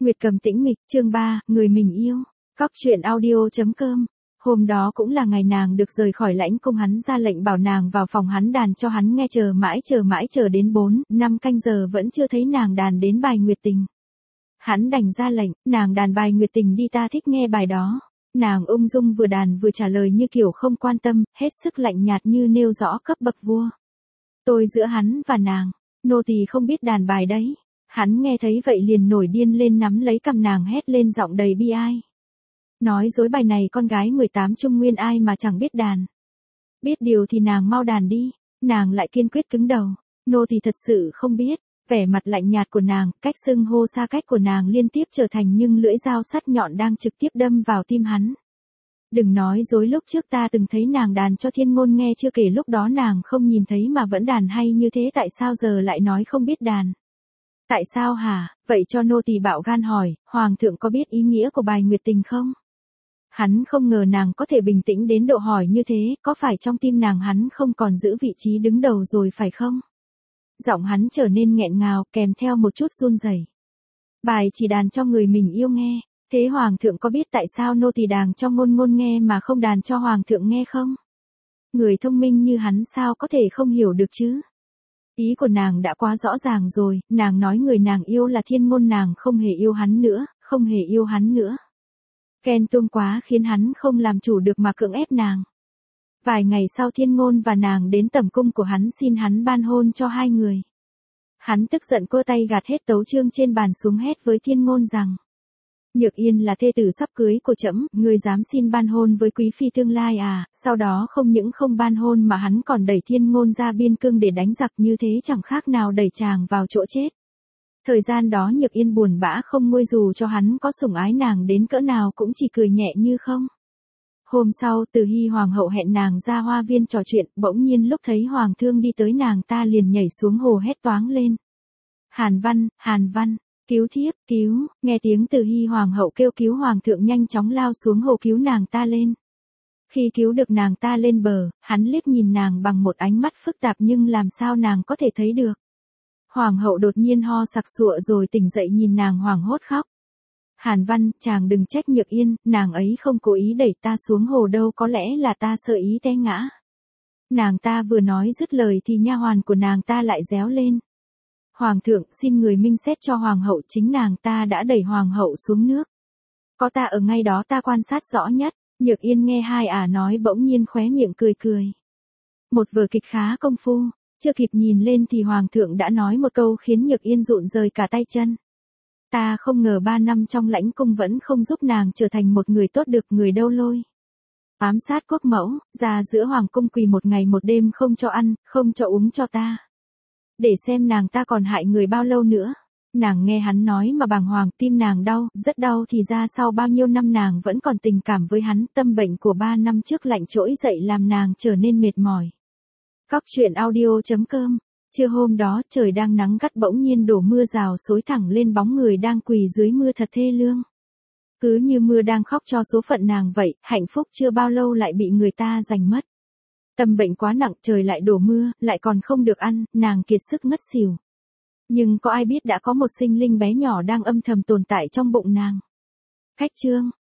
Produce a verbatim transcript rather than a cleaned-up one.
Nguyệt Cầm tĩnh mịch, chương ba, người mình yêu. Cóc truyện audio.com. Hôm đó cũng là ngày nàng được rời khỏi lãnh cung, hắn ra lệnh bảo nàng vào phòng hắn đàn cho hắn nghe, chờ mãi chờ mãi chờ đến bốn, năm canh giờ vẫn chưa thấy nàng đàn đến bài Nguyệt Tình. Hắn đành ra lệnh, nàng đàn bài Nguyệt Tình đi, ta thích nghe bài đó. Nàng ung dung vừa đàn vừa trả lời như kiểu không quan tâm, hết sức lạnh nhạt như nêu rõ cấp bậc vua. Tôi giữa hắn và nàng, nô tỳ không biết đàn bài đấy. Hắn nghe thấy vậy liền nổi điên lên, nắm lấy cằm nàng hét lên giọng đầy bi ai. Nói dối, bài này con gái mười tám trung nguyên ai mà chẳng biết đàn. Biết điều thì nàng mau đàn đi. Nàng lại kiên quyết cứng đầu. Nô thì thật sự không biết. Vẻ mặt lạnh nhạt của nàng, cách xưng hô xa cách của nàng liên tiếp trở thành nhưng lưỡi dao sắt nhọn đang trực tiếp đâm vào tim hắn. Đừng nói dối, lúc trước ta từng thấy nàng đàn cho Thiên Ngôn nghe, chưa kể lúc đó nàng không nhìn thấy mà vẫn đàn hay như thế, tại sao giờ lại nói không biết đàn? Tại sao hả? Vậy cho nô tỳ bạo gan hỏi, hoàng thượng có biết ý nghĩa của bài Nguyệt Tình không? Hắn không ngờ nàng có thể bình tĩnh đến độ hỏi như thế, có phải trong tim nàng hắn không còn giữ vị trí đứng đầu rồi phải không? Giọng hắn trở nên nghẹn ngào, kèm theo một chút run rẩy. Bài chỉ đàn cho người mình yêu nghe, thế hoàng thượng có biết tại sao nô tỳ đàn cho Ngôn Ngôn nghe mà không đàn cho hoàng thượng nghe không? Người thông minh như hắn sao có thể không hiểu được chứ? Ý của nàng đã quá rõ ràng rồi, nàng nói người nàng yêu là Thiên Ngôn, nàng không hề yêu hắn nữa, không hề yêu hắn nữa. Ghen tuông quá khiến hắn không làm chủ được mà cưỡng ép nàng. Vài ngày sau, Thiên Ngôn và nàng đến tẩm cung của hắn xin hắn ban hôn cho hai người. Hắn tức giận cua tay gạt hết tấu chương trên bàn xuống, hét với Thiên Ngôn rằng: Nhược Yên là thê tử sắp cưới của trẫm, ngươi dám xin ban hôn với quý phi tương lai à? Sau đó không những không ban hôn mà hắn còn đẩy Thiên Ngôn ra biên cương để đánh giặc, như thế chẳng khác nào đẩy chàng vào chỗ chết. Thời gian đó Nhược Yên buồn bã không nguôi, dù cho hắn có sủng ái nàng đến cỡ nào cũng chỉ cười nhẹ như không. Hôm sau, Từ Hy hoàng hậu hẹn nàng ra hoa viên trò chuyện, bỗng nhiên lúc thấy hoàng thương đi tới, nàng ta liền nhảy xuống hồ hét toáng lên: Hàn Văn, Hàn Văn, cứu thiếp, cứu! Nghe tiếng Từ Hy hoàng hậu kêu cứu, hoàng thượng nhanh chóng lao xuống hồ cứu nàng ta lên. Khi cứu được nàng ta lên bờ, hắn liếc nhìn nàng bằng một ánh mắt phức tạp, nhưng làm sao nàng có thể thấy được. Hoàng hậu đột nhiên ho sặc sụa rồi tỉnh dậy, nhìn nàng hoảng hốt khóc. Hàn Văn, chàng đừng trách Nhược Yên, nàng ấy không cố ý đẩy ta xuống hồ đâu, có lẽ là ta sơ ý té ngã. Nàng ta vừa nói dứt lời thì nha hoàn của nàng ta lại réo lên: Hoàng thượng, xin người minh xét cho hoàng hậu, chính nàng ta đã đẩy hoàng hậu xuống nước. Có ta ở ngay đó, ta quan sát rõ nhất. Nhược Yên nghe hai ả nói bỗng nhiên khóe miệng cười cười. Một vở kịch khá công phu, chưa kịp nhìn lên thì hoàng thượng đã nói một câu khiến Nhược Yên rụng rời cả tay chân. Ta không ngờ ba năm trong lãnh cung vẫn không giúp nàng trở thành một người tốt được, người đâu lôi. Ám sát quốc mẫu, ra giữa hoàng cung quỳ một ngày một đêm không cho ăn, không cho uống cho ta. Để xem nàng ta còn hại người bao lâu nữa. Nàng nghe hắn nói mà bàng hoàng, tim nàng đau, rất đau, thì ra sau bao nhiêu năm nàng vẫn còn tình cảm với hắn, tâm bệnh của ba năm trước lạnh trỗi dậy làm nàng trở nên mệt mỏi. Cóc truyện audio.com. Trưa hôm đó, trời đang nắng gắt bỗng nhiên đổ mưa rào xối thẳng lên bóng người đang quỳ dưới mưa thật thê lương. Cứ như mưa đang khóc cho số phận nàng vậy, hạnh phúc chưa bao lâu lại bị người ta giành mất. Tâm bệnh quá nặng, trời lại đổ mưa, lại còn không được ăn, nàng kiệt sức ngất xỉu. Nhưng có ai biết đã có một sinh linh bé nhỏ đang âm thầm tồn tại trong bụng nàng. Khách chương.